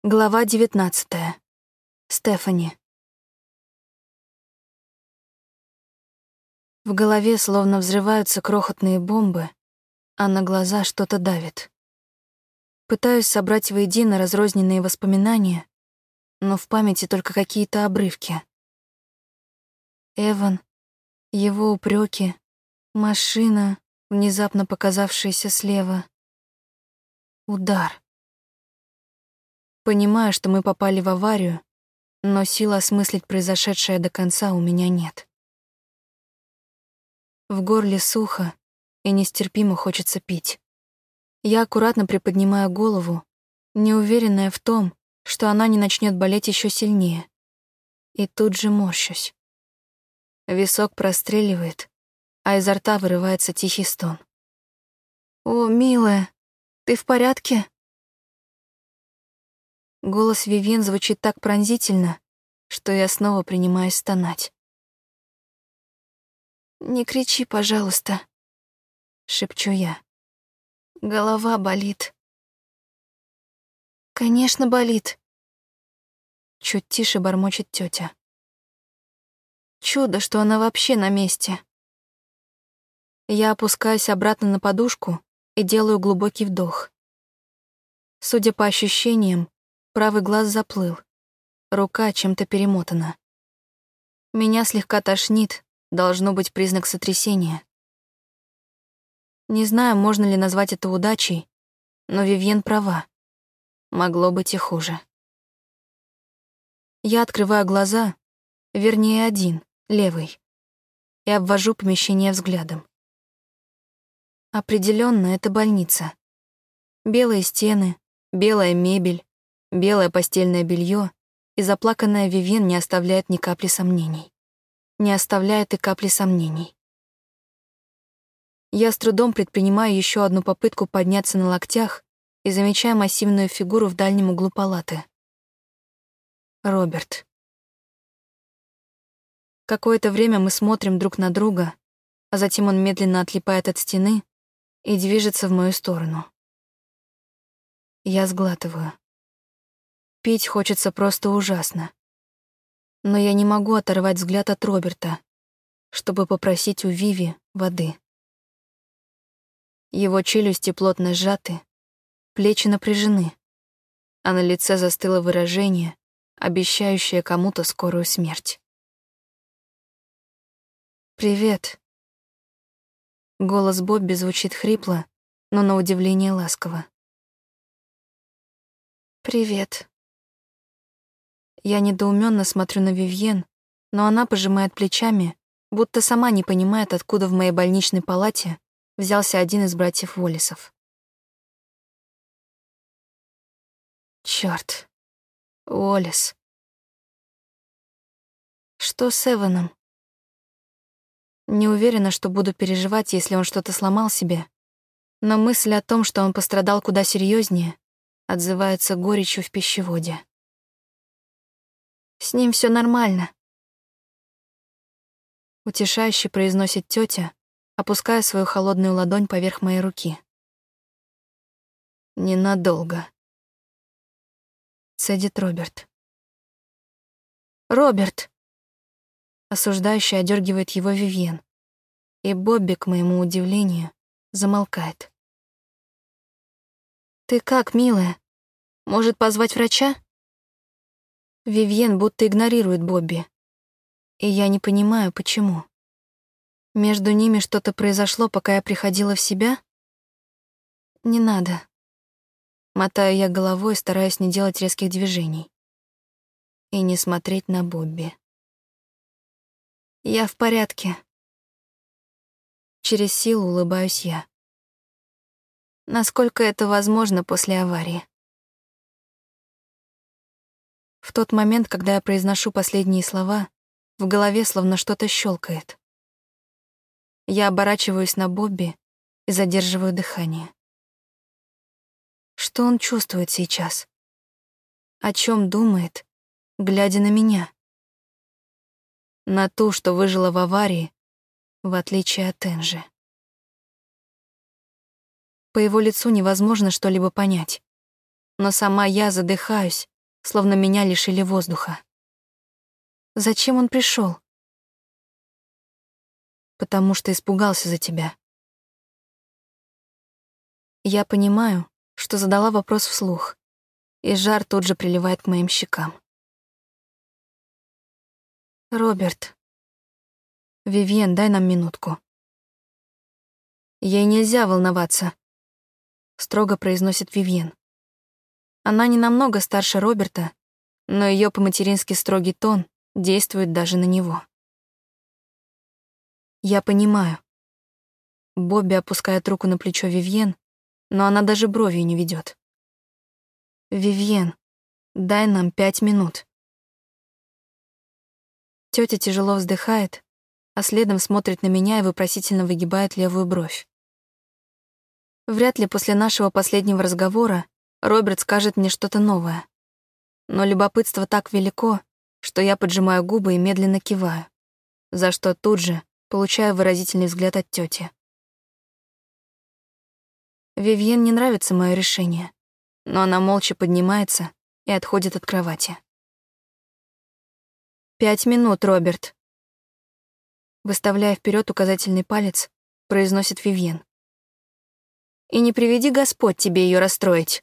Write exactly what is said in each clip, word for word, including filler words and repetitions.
Глава девятнадцатая. Стефани. В голове словно взрываются крохотные бомбы, а на глаза что-то давит. Пытаюсь собрать воедино разрозненные воспоминания, но в памяти только какие-то обрывки. Эван, его упреки, машина, внезапно показавшаяся слева. Удар. Понимаю, что мы попали в аварию, но сил осмыслить произошедшее до конца у меня нет. В горле сухо и нестерпимо хочется пить. Я аккуратно приподнимаю голову, неуверенная в том, что она не начнет болеть еще сильнее. И тут же морщусь. Висок простреливает, а изо рта вырывается тихий стон. «О, милая, ты в порядке?» Голос Вивьен звучит так пронзительно, что я снова принимаюсь стонать. «Не кричи, пожалуйста», — шепчу я. «Голова болит». «Конечно, болит», — чуть тише бормочет тетя. «Чудо, что она вообще на месте». Я опускаюсь обратно на подушку и делаю глубокий вдох. Судя по ощущениям, правый глаз заплыл, рука чем-то перемотана. Меня слегка тошнит, должно быть признак сотрясения. Не знаю, можно ли назвать это удачей, но Вивьен права. Могло быть и хуже. Я открываю глаза, вернее один, левый, и обвожу помещение взглядом. Определенно, это больница. Белые стены, белая мебель, белое постельное белье и заплаканная Вивьен не оставляет ни капли сомнений. Не оставляет и капли сомнений. Я с трудом предпринимаю еще одну попытку подняться на локтях и замечаю массивную фигуру в дальнем углу палаты. Роберт. Какое-то время мы смотрим друг на друга, а затем он медленно отлипает от стены и движется в мою сторону. Я сглатываю. Пить хочется просто ужасно. Но я не могу оторвать взгляд от Роберта, чтобы попросить у Виви воды. Его челюсти плотно сжаты, плечи напряжены, а на лице застыло выражение, обещающее кому-то скорую смерть. «Привет». Голос Бобби звучит хрипло, но на удивление ласково. «Привет». Я недоуменно смотрю на Вивьен, но она пожимает плечами, будто сама не понимает, откуда в моей больничной палате взялся один из братьев Уоллесов. Чёрт. Уоллес. Что с Эваном? Не уверена, что буду переживать, если он что-то сломал себе, но мысль о том, что он пострадал куда серьезнее, отзывается горечью в пищеводе. С ним все нормально. Утешающе произносит тетя, опуская свою холодную ладонь поверх моей руки. Ненадолго. Цедит Роберт. Роберт! Осуждающе одергивает его Вивьен, и Бобби, к моему удивлению, замолкает. Ты как, милая? Может, позвать врача? Вивьен будто игнорирует Бобби, и я не понимаю, почему. Между ними что-то произошло, пока я приходила в себя? Не надо. Мотаю я головой, стараясь не делать резких движений. И не смотреть на Бобби. Я в порядке. Через силу улыбаюсь я. Насколько это возможно после аварии. В тот момент, когда я произношу последние слова, в голове словно что-то щелкает. Я оборачиваюсь на Бобби и задерживаю дыхание. Что он чувствует сейчас? О чем думает, глядя на меня? На ту, что выжила в аварии, в отличие от Энжи. По его лицу невозможно что-либо понять, но сама я задыхаюсь, словно меня лишили воздуха. Зачем он пришел? Потому что испугался за тебя. Я понимаю, что задала вопрос вслух, и жар тут же приливает к моим щекам. Роберт. Вивьен, дай нам минутку. Ей нельзя волноваться, строго произносит Вивьен. Она не намного старше Роберта, но ее по-матерински строгий тон действует даже на него. Я понимаю. Бобби опускает руку на плечо Вивьен, но она даже бровью не ведет. Вивьен, дай нам пять минут. Тетя тяжело вздыхает, а следом смотрит на меня и вопросительно выгибает левую бровь. Вряд ли после нашего последнего разговора Роберт скажет мне что-то новое. Но любопытство так велико, что я поджимаю губы и медленно киваю, за что тут же получаю выразительный взгляд от тети. Вивьен не нравится мое решение, но она молча поднимается и отходит от кровати. «Пять минут, Роберт», выставляя вперед указательный палец, произносит Вивьен. «И не приведи Господь тебе ее расстроить».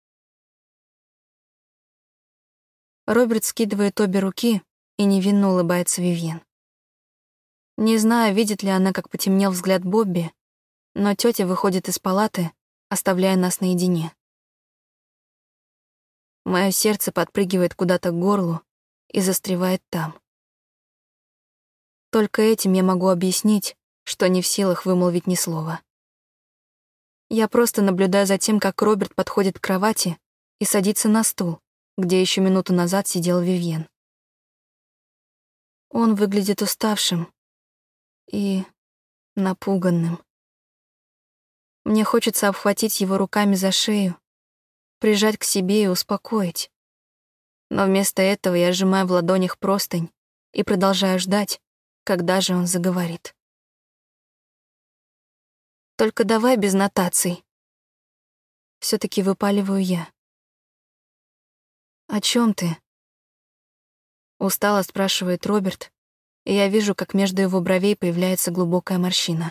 Роберт скидывает обе руки и невинно улыбается Вивьен. Не знаю, видит ли она, как потемнел взгляд Бобби, но тетя выходит из палаты, оставляя нас наедине. Мое сердце подпрыгивает куда-то к горлу и застревает там. Только этим я могу объяснить, что не в силах вымолвить ни слова. Я просто наблюдаю за тем, как Роберт подходит к кровати и садится на стул, где еще минуту назад сидел Вивьен. Он выглядит уставшим и напуганным. Мне хочется обхватить его руками за шею, прижать к себе и успокоить. Но вместо этого я сжимаю в ладонях простынь и продолжаю ждать, когда же он заговорит. Только давай без нотаций. Все-таки выпаливаю я. О чем ты? Устало спрашивает Роберт, и я вижу, как между его бровей появляется глубокая морщина.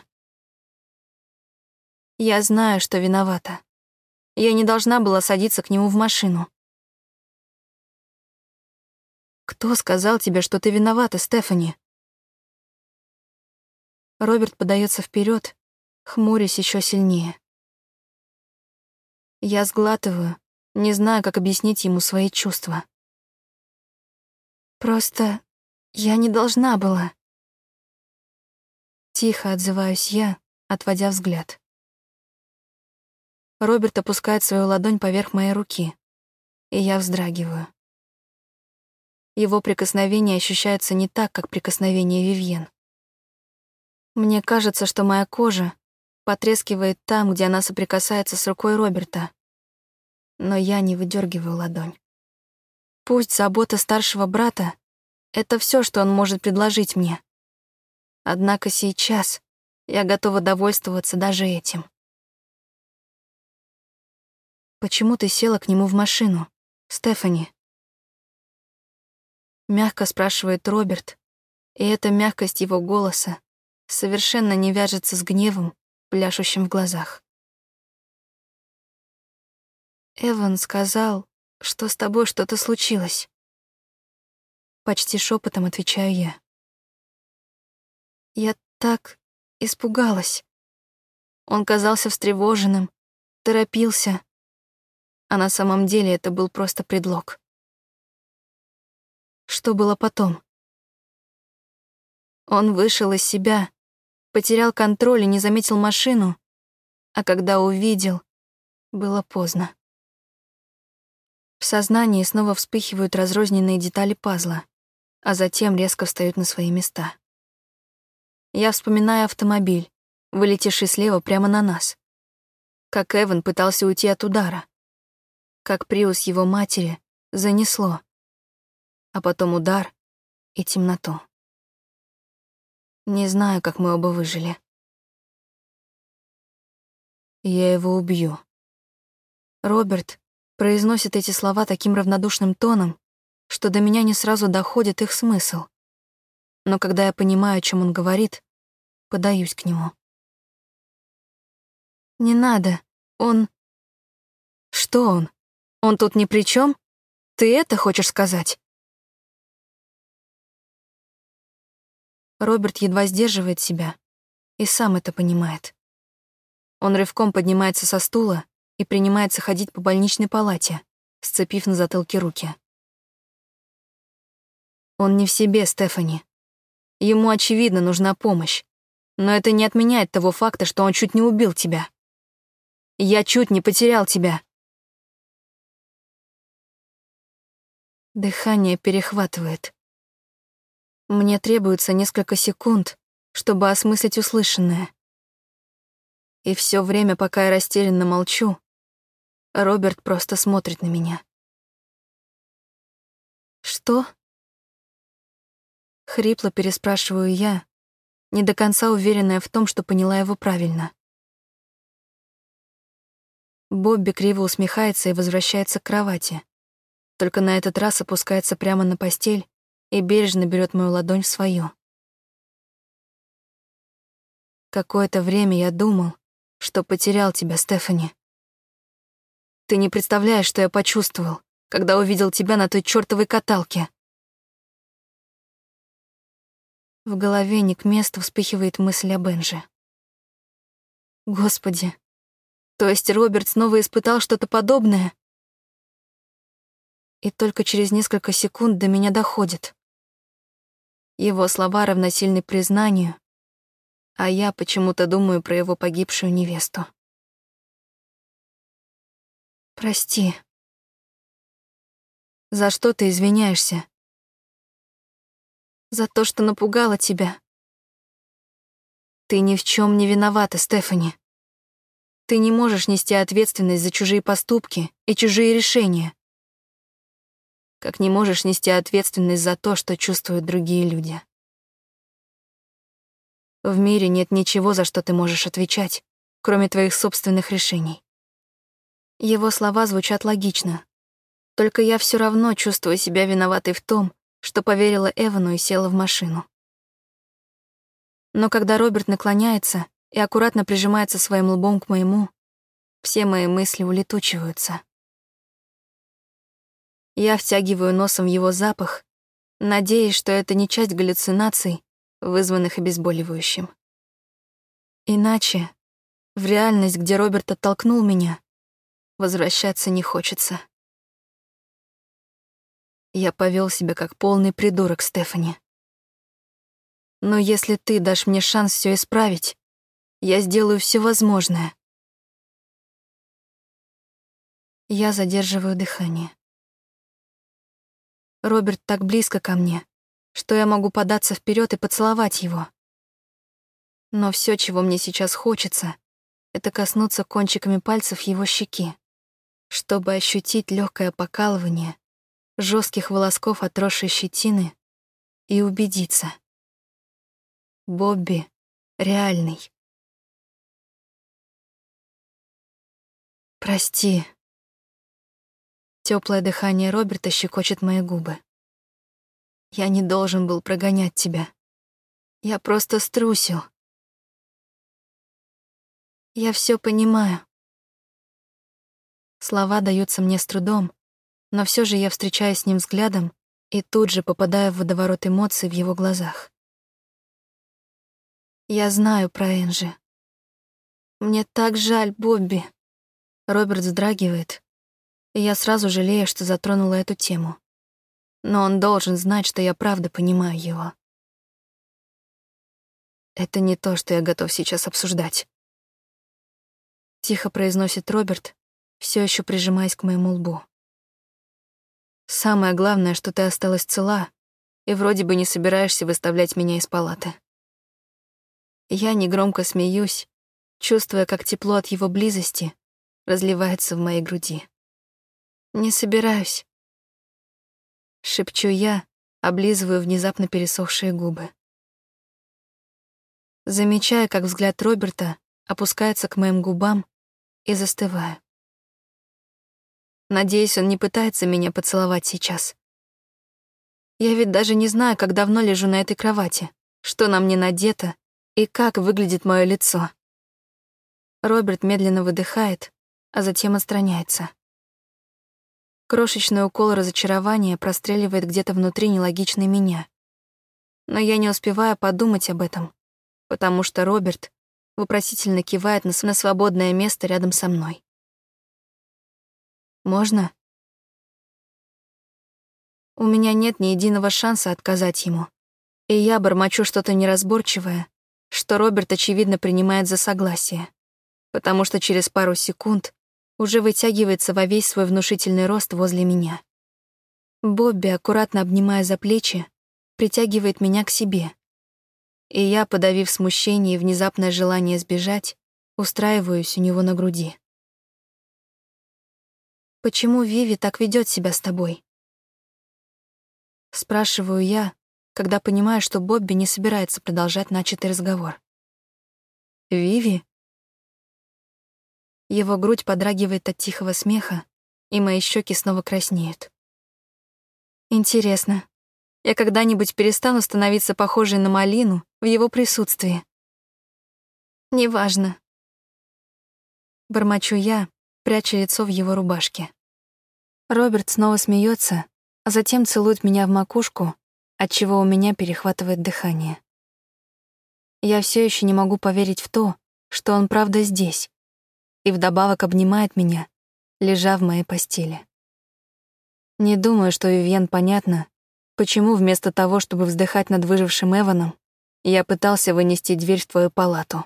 Я знаю, что виновата. Я не должна была садиться к нему в машину. Кто сказал тебе, что ты виновата, Стефани? Роберт подается вперед, хмурясь еще сильнее. Я сглатываю, не знаю, как объяснить ему свои чувства. Просто я не должна была. Тихо отзываюсь я, отводя взгляд. Роберт опускает свою ладонь поверх моей руки, и я вздрагиваю. Его прикосновение ощущается не так, как прикосновение Вивьен. Мне кажется, что моя кожа потрескивает там, где она соприкасается с рукой Роберта, но я не выдергиваю ладонь. Пусть забота старшего брата — это все, что он может предложить мне. Однако сейчас я готова довольствоваться даже этим. «Почему ты села к нему в машину, Стефани?» Мягко спрашивает Роберт, и эта мягкость его голоса совершенно не вяжется с гневом, пляшущим в глазах. «Эван сказал, что с тобой что-то случилось». Почти шепотом отвечаю я. Я так испугалась. Он казался встревоженным, торопился, а на самом деле это был просто предлог. Что было потом? Он вышел из себя, потерял контроль и не заметил машину, а когда увидел, было поздно. В сознании снова вспыхивают разрозненные детали пазла, а затем резко встают на свои места. Я вспоминаю автомобиль, вылетевший слева прямо на нас. Как Эван пытался уйти от удара. Как Приус его матери занесло. А потом удар и темноту. Не знаю, как мы оба выжили. Я его убью. Роберт Произносит эти слова таким равнодушным тоном, что до меня не сразу доходит их смысл. Но когда я понимаю, о чем он говорит, подаюсь к нему. «Не надо, он...» «Что он? Он тут ни при чем? Ты это хочешь сказать?» Роберт едва сдерживает себя и сам это понимает. Он рывком поднимается со стула и принимается ходить по больничной палате, сцепив на затылке руки. Он не в себе, Стефани. Ему, очевидно, нужна помощь. Но это не отменяет того факта, что он чуть не убил тебя. Я чуть не потерял тебя. Дыхание перехватывает. Мне требуется несколько секунд, чтобы осмыслить услышанное. И все время, пока я растерянно молчу, Роберт просто смотрит на меня. «Что?» Хрипло переспрашиваю я, не до конца уверенная в том, что поняла его правильно. Бобби криво усмехается и возвращается к кровати, только на этот раз опускается прямо на постель и бережно берет мою ладонь в свою. Какое-то время я думал, что потерял тебя, Стефани. Ты не представляешь, что я почувствовал, когда увидел тебя на той чёртовой каталке. В голове не к месту вспыхивает мысль о Бенже. Господи, то есть Роберт снова испытал что-то подобное? И только через несколько секунд до меня доходит. Его слова равносильны признанию, а я почему-то думаю про его погибшую невесту. Прости. За что ты извиняешься? За то, что напугала тебя. Ты ни в чем не виновата, Стефани. Ты не можешь нести ответственность за чужие поступки и чужие решения. Как не можешь нести ответственность за то, что чувствуют другие люди. В мире нет ничего, за что ты можешь отвечать, кроме твоих собственных решений. Его слова звучат логично. Только я все равно чувствую себя виноватой в том, что поверила Эвану и села в машину. Но когда Роберт наклоняется и аккуратно прижимается своим лбом к моему, все мои мысли улетучиваются. Я втягиваю носом в его запах, надеясь, что это не часть галлюцинаций, вызванных обезболивающим. Иначе, в реальность, где Роберт оттолкнул меня, возвращаться не хочется. Я повел себя как полный придурок, Стефани. Но если ты дашь мне шанс все исправить, я сделаю все возможное. Я задерживаю дыхание. Роберт так близко ко мне, что я могу податься вперед и поцеловать его. Но все, чего мне сейчас хочется, это коснуться кончиками пальцев его щеки, чтобы ощутить легкое покалывание жестких волосков отросшей щетины и убедиться. Бобби реальный. Прости. Теплое дыхание Роберта щекочет мои губы. Я не должен был прогонять тебя. Я просто струсил. Я все понимаю. Слова даются мне с трудом, но все же я встречаюсь с ним взглядом и тут же попадаю в водоворот эмоций в его глазах. Я знаю про Энджи. Мне так жаль, Бобби. Роберт вздрагивает, и я сразу жалею, что затронула эту тему. Но он должен знать, что я правда понимаю его. Это не то, что я готов сейчас обсуждать. Тихо произносит Роберт, все еще прижимаясь к моему лбу. Самое главное, что ты осталась цела и вроде бы не собираешься выставлять меня из палаты. Я негромко смеюсь, чувствуя, как тепло от его близости разливается в моей груди. «Не собираюсь», — шепчу я, облизываю внезапно пересохшие губы. Замечая, как взгляд Роберта опускается к моим губам, и застываю. Надеюсь, он не пытается меня поцеловать сейчас. Я ведь даже не знаю, как давно лежу на этой кровати, что на мне надето и как выглядит мое лицо. Роберт медленно выдыхает, а затем отстраняется. Крошечный укол разочарования простреливает где-то внутри нелогичной меня. Но я не успеваю подумать об этом, потому что Роберт вопросительно кивает на свободное место рядом со мной. «Можно?» У меня нет ни единого шанса отказать ему, и я бормочу что-то неразборчивое, что Роберт, очевидно, принимает за согласие, потому что через пару секунд уже вытягивается во весь свой внушительный рост возле меня. Бобби, аккуратно обнимая за плечи, притягивает меня к себе, и я, подавив смущение и внезапное желание сбежать, устраиваюсь у него на груди. «Почему Виви так ведет себя с тобой?» Спрашиваю я, когда понимаю, что Бобби не собирается продолжать начатый разговор. «Виви?» Его грудь подрагивает от тихого смеха, и мои щеки снова краснеют. Интересно, я когда-нибудь перестану становиться похожей на малину в его присутствии? Неважно. Бормочу я, пряча лицо в его рубашке. Роберт снова смеется, а затем целует меня в макушку, отчего у меня перехватывает дыхание. Я все еще не могу поверить в то, что он правда здесь, и вдобавок обнимает меня, лежа в моей постели. Не думаю, что Вивьен понятно, почему вместо того, чтобы вздыхать над выжившим Эваном, я пытался вынести дверь в твою палату.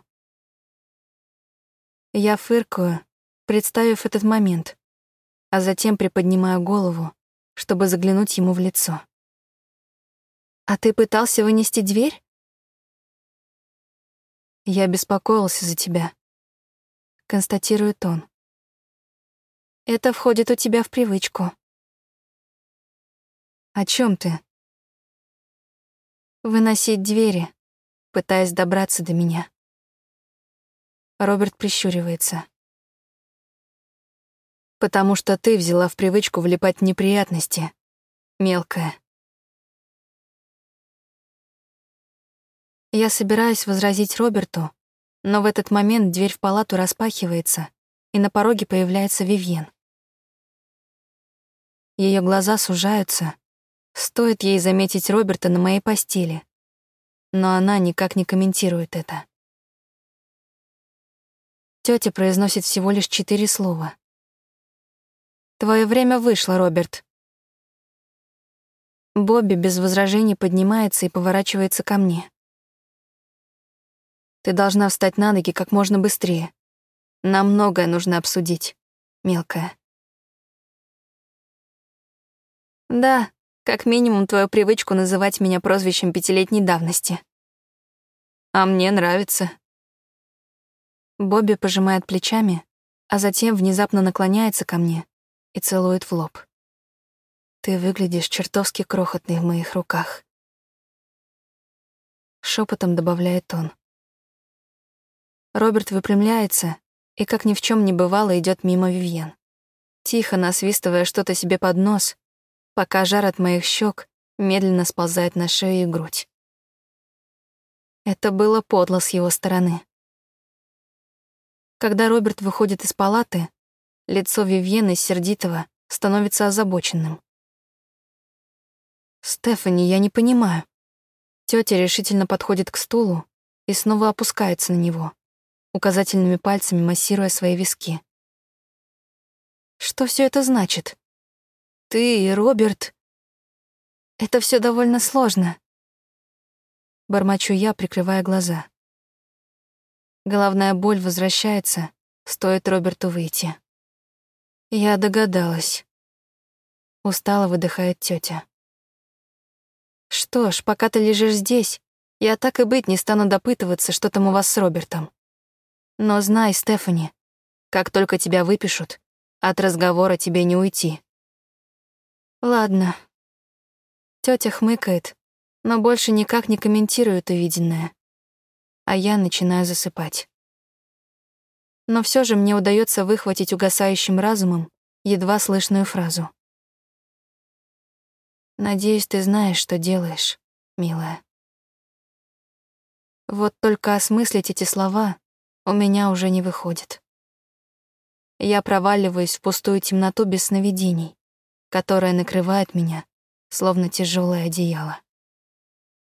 Я фыркаю, представив этот момент, а затем приподнимаю голову, чтобы заглянуть ему в лицо. «А ты пытался вынести дверь?» «Я беспокоился за тебя», — констатирует он. «Это входит у тебя в привычку». «О чем ты?» «Выносить двери, пытаясь добраться до меня». Роберт прищуривается. «Потому что ты взяла в привычку влипать в неприятности, мелкая». Я собираюсь возразить Роберту, но в этот момент дверь в палату распахивается, и на пороге появляется Вивьен. Ее глаза сужаются, стоит ей заметить Роберта на моей постели, но она никак не комментирует это. Тётя произносит всего лишь четыре слова. «Твое время вышло, Роберт». Бобби без возражений поднимается и поворачивается ко мне. «Ты должна встать на ноги как можно быстрее. Нам многое нужно обсудить, мелкая». «Да, как минимум твою привычку называть меня прозвищем пятилетней давности». «А мне нравится». Бобби пожимает плечами, а затем внезапно наклоняется ко мне и целует в лоб. «Ты выглядишь чертовски крохотной в моих руках», — шепотом добавляет он. Роберт выпрямляется и, как ни в чем не бывало, идет мимо Вивьен, тихо насвистывая что-то себе под нос, пока жар от моих щек медленно сползает на шею и грудь. Это было подло с его стороны. Когда Роберт выходит из палаты, лицо Вивьен из сердитого становится озабоченным. «Стефани, я не понимаю». Тётя решительно подходит к стулу и снова опускается на него, указательными пальцами массируя свои виски. «Что всё это значит? Ты и Роберт...» «Это всё довольно сложно», — бормочу я, прикрывая глаза. Головная боль возвращается, стоит Роберту выйти. «Я догадалась», — устало выдыхает тётя. «Что ж, пока ты лежишь здесь, я так и быть не стану допытываться, что там у вас с Робертом. Но знай, Стефани, как только тебя выпишут, от разговора тебе не уйти». «Ладно». Тётя хмыкает, но больше никак не комментирует увиденное, а я начинаю засыпать. Но всё же мне удается выхватить угасающим разумом едва слышную фразу. «Надеюсь, ты знаешь, что делаешь, милая». Вот только осмыслить эти слова у меня уже не выходит. Я проваливаюсь в пустую темноту без сновидений, которая накрывает меня, словно тяжелое одеяло.